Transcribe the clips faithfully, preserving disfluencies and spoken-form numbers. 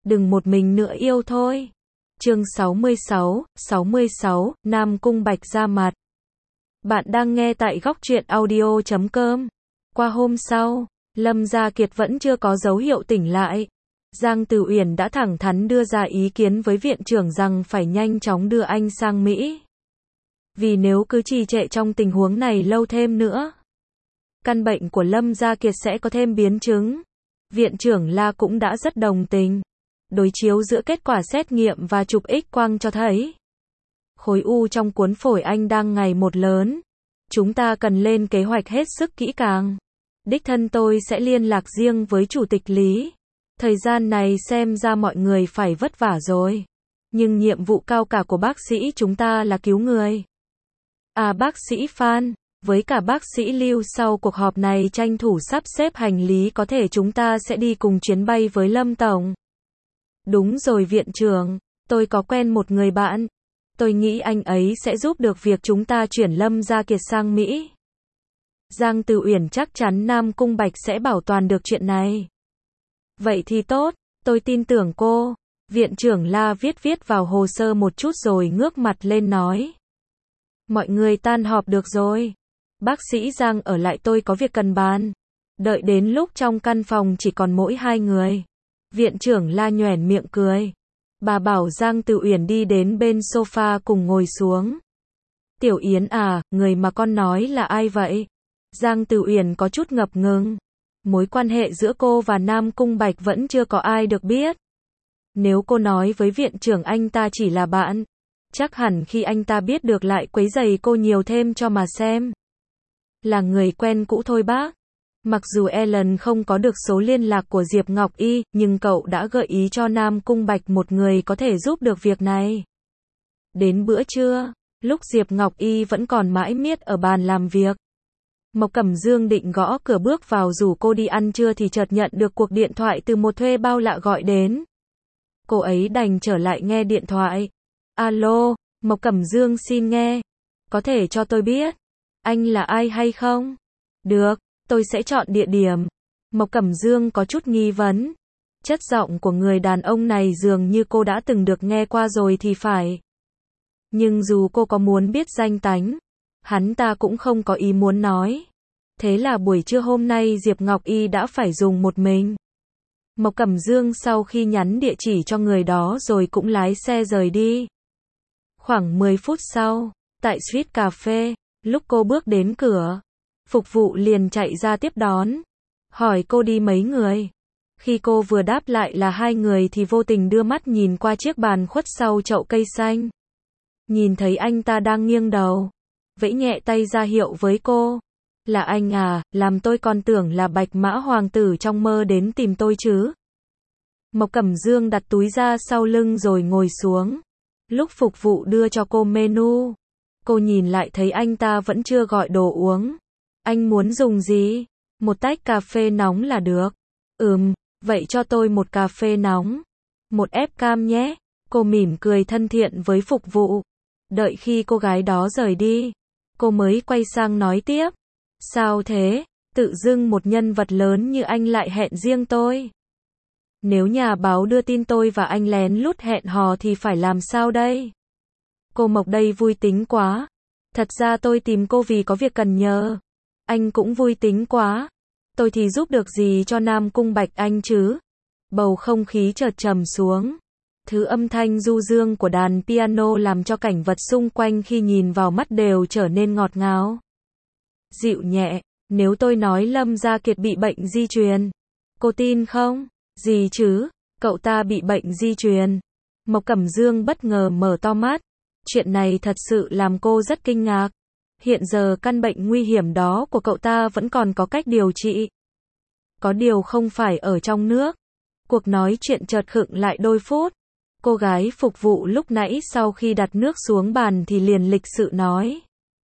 đừng một mình nữa yêu thôi. Chương sáu mươi sáu, sáu mươi sáu, Nam Cung Bạch ra mặt. Bạn đang nghe tại góc truyện audio chấm com. Qua hôm sau, Lâm Gia Kiệt vẫn chưa có dấu hiệu tỉnh lại. Giang Từ Uyển đã thẳng thắn đưa ra ý kiến với viện trưởng rằng phải nhanh chóng đưa anh sang Mỹ. Vì nếu cứ trì trệ trong tình huống này lâu thêm nữa, căn bệnh của Lâm Gia Kiệt sẽ có thêm biến chứng. Viện trưởng La cũng đã rất đồng tình. Đối chiếu giữa kết quả xét nghiệm và chụp X-quang cho thấy khối u trong cuốn phổi anh đang ngày một lớn. Chúng ta cần lên kế hoạch hết sức kỹ càng. Đích thân tôi sẽ liên lạc riêng với Chủ tịch Lý. Thời gian này xem ra mọi người phải vất vả rồi. Nhưng nhiệm vụ cao cả của bác sĩ chúng ta là cứu người. À bác sĩ Phan, với cả bác sĩ Lưu sau cuộc họp này tranh thủ sắp xếp hành lý có thể chúng ta sẽ đi cùng chuyến bay với Lâm Tổng. Đúng rồi viện trưởng, tôi có quen một người bạn. Tôi nghĩ anh ấy sẽ giúp được việc chúng ta chuyển Lâm Gia Kiệt sang Mỹ. Giang Từ Uyển chắc chắn Nam Cung Bạch sẽ bảo toàn được chuyện này. Vậy thì tốt, tôi tin tưởng cô. Viện trưởng La viết viết vào hồ sơ một chút rồi ngước mặt lên nói. Mọi người tan họp được rồi. Bác sĩ Giang ở lại tôi có việc cần bàn. Đợi đến lúc trong căn phòng chỉ còn mỗi hai người. Viện trưởng La nhoẻn miệng cười. Bà bảo Giang Từ Uyển đi đến bên sofa cùng ngồi xuống. Tiểu Yến à, người mà con nói là ai vậy? Giang Từ Uyển có chút ngập ngừng. Mối quan hệ giữa cô và Nam Cung Bạch vẫn chưa có ai được biết. Nếu cô nói với viện trưởng anh ta chỉ là bạn, chắc hẳn khi anh ta biết được lại quấy rầy cô nhiều thêm cho mà xem. Là người quen cũ thôi bác. Mặc dù Ellen không có được số liên lạc của Diệp Ngọc Y, nhưng cậu đã gợi ý cho Nam Cung Bạch một người có thể giúp được việc này. Đến bữa trưa, lúc Diệp Ngọc Y vẫn còn mãi miết ở bàn làm việc, Mộc Cẩm Dương định gõ cửa bước vào rủ cô đi ăn trưa thì chợt nhận được cuộc điện thoại từ một thuê bao lạ gọi đến. Cô ấy đành trở lại nghe điện thoại. Alo, Mộc Cẩm Dương xin nghe. Có thể cho tôi biết anh là ai hay không? Được, tôi sẽ chọn địa điểm. Mộc Cẩm Dương có chút nghi vấn. Chất giọng của người đàn ông này dường như cô đã từng được nghe qua rồi thì phải. Nhưng dù cô có muốn biết danh tánh, hắn ta cũng không có ý muốn nói. Thế là buổi trưa hôm nay Diệp Ngọc Y đã phải dùng một mình. Mộc Cẩm Dương sau khi nhắn địa chỉ cho người đó rồi cũng lái xe rời đi. Khoảng mười phút sau, tại Street Cafe, lúc cô bước đến cửa, phục vụ liền chạy ra tiếp đón. Hỏi cô đi mấy người. Khi cô vừa đáp lại là hai người thì vô tình đưa mắt nhìn qua chiếc bàn khuất sau chậu cây xanh. Nhìn thấy anh ta đang nghiêng đầu, vẫy nhẹ tay ra hiệu với cô. Là anh à, làm tôi còn tưởng là Bạch Mã Hoàng tử trong mơ đến tìm tôi chứ. Mộc Cẩm Dương đặt túi ra sau lưng rồi ngồi xuống. Lúc phục vụ đưa cho cô menu, cô nhìn lại thấy anh ta vẫn chưa gọi đồ uống. Anh muốn dùng gì? Một tách cà phê nóng là được. Ừm, vậy cho tôi một cà phê nóng. Một ép cam nhé. Cô mỉm cười thân thiện với phục vụ. Đợi khi cô gái đó rời đi, cô mới quay sang nói tiếp. Sao thế? Tự dưng một nhân vật lớn như anh lại hẹn riêng tôi. Nếu nhà báo đưa tin tôi và anh lén lút hẹn hò thì phải làm sao đây? Cô Mộc đây vui tính quá. Thật ra tôi tìm cô vì có việc cần nhờ. Anh cũng vui tính quá. Tôi thì giúp được gì cho Nam Cung Bạch anh chứ? Bầu không khí chợt trầm xuống. Thứ âm thanh du dương của đàn piano làm cho cảnh vật xung quanh khi nhìn vào mắt đều trở nên ngọt ngào. Dịu nhẹ, nếu tôi nói Lâm Gia Kiệt bị bệnh di truyền, cô tin không? Gì chứ? Cậu ta bị bệnh di truyền. Mộc Cẩm Dương bất ngờ mở to mắt. Chuyện này thật sự làm cô rất kinh ngạc. Hiện giờ căn bệnh nguy hiểm đó của cậu ta vẫn còn có cách điều trị. Có điều không phải ở trong nước. Cuộc nói chuyện chợt khựng lại đôi phút. Cô gái phục vụ lúc nãy sau khi đặt nước xuống bàn thì liền lịch sự nói.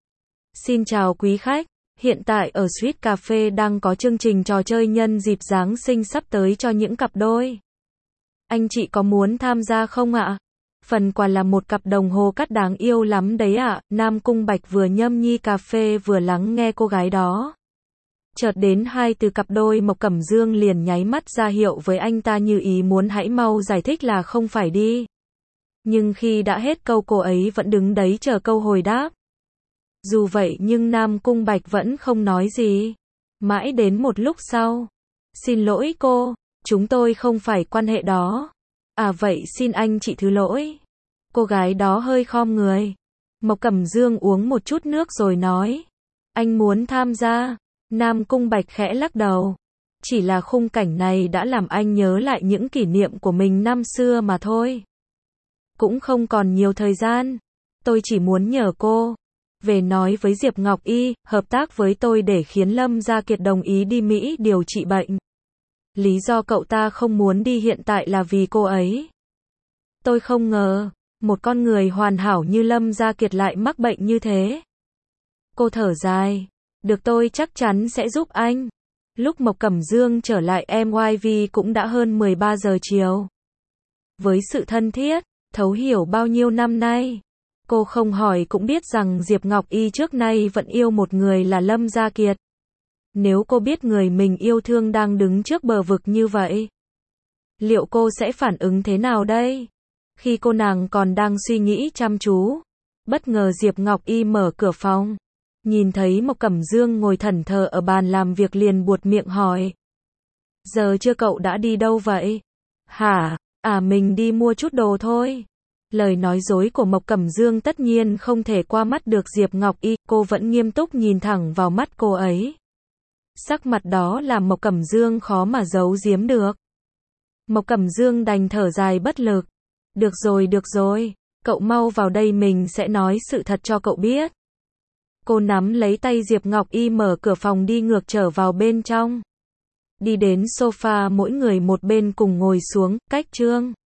Xin chào quý khách. Hiện tại ở Street Cafe đang có chương trình trò chơi nhân dịp Giáng sinh sắp tới cho những cặp đôi. Anh chị có muốn tham gia không ạ? Phần quà là một cặp đồng hồ cát đáng yêu lắm đấy ạ. Nam Cung Bạch vừa nhâm nhi cà phê vừa lắng nghe cô gái đó. Chợt đến hai từ cặp đôi, Mộc Cẩm Dương liền nháy mắt ra hiệu với anh ta như ý muốn hãy mau giải thích là không phải đi. Nhưng khi đã hết câu cô ấy vẫn đứng đấy chờ câu hồi đáp. Dù vậy nhưng Nam Cung Bạch vẫn không nói gì. Mãi đến một lúc sau. Xin lỗi cô, chúng tôi không phải quan hệ đó. À vậy xin anh chị thứ lỗi. Cô gái đó hơi khom người. Mộc Cẩm Dương uống một chút nước rồi nói. Anh muốn tham gia. Nam Cung Bạch khẽ lắc đầu. Chỉ là khung cảnh này đã làm anh nhớ lại những kỷ niệm của mình năm xưa mà thôi. Cũng không còn nhiều thời gian. Tôi chỉ muốn nhờ cô về nói với Diệp Ngọc Y, hợp tác với tôi để khiến Lâm Gia Kiệt đồng ý đi Mỹ điều trị bệnh. Lý do cậu ta không muốn đi hiện tại là vì cô ấy. Tôi không ngờ, một con người hoàn hảo như Lâm Gia Kiệt lại mắc bệnh như thế. Cô thở dài. Được, tôi chắc chắn sẽ giúp anh. Lúc Mộc Cẩm Dương trở lại em y vê cũng đã hơn mười ba giờ chiều. Với sự thân thiết, thấu hiểu bao nhiêu năm nay, cô không hỏi cũng biết rằng Diệp Ngọc Y trước nay vẫn yêu một người là Lâm Gia Kiệt. Nếu cô biết người mình yêu thương đang đứng trước bờ vực như vậy, liệu cô sẽ phản ứng thế nào đây? Khi cô nàng còn đang suy nghĩ chăm chú, bất ngờ Diệp Ngọc Y mở cửa phòng. Nhìn thấy Mộc Cẩm Dương ngồi thẫn thờ ở bàn làm việc liền buột miệng hỏi. Giờ chưa, cậu đã đi đâu vậy? Hả? À mình đi mua chút đồ thôi. Lời nói dối của Mộc Cẩm Dương tất nhiên không thể qua mắt được Diệp Ngọc Y, cô vẫn nghiêm túc nhìn thẳng vào mắt cô ấy. Sắc mặt đó làm Mộc Cẩm Dương khó mà giấu giếm được. Mộc Cẩm Dương đành thở dài bất lực. Được rồi, được rồi, cậu mau vào đây mình sẽ nói sự thật cho cậu biết. Cô nắm lấy tay Diệp Ngọc Y mở cửa phòng đi ngược trở vào bên trong. Đi đến sofa mỗi người một bên cùng ngồi xuống, cách Trương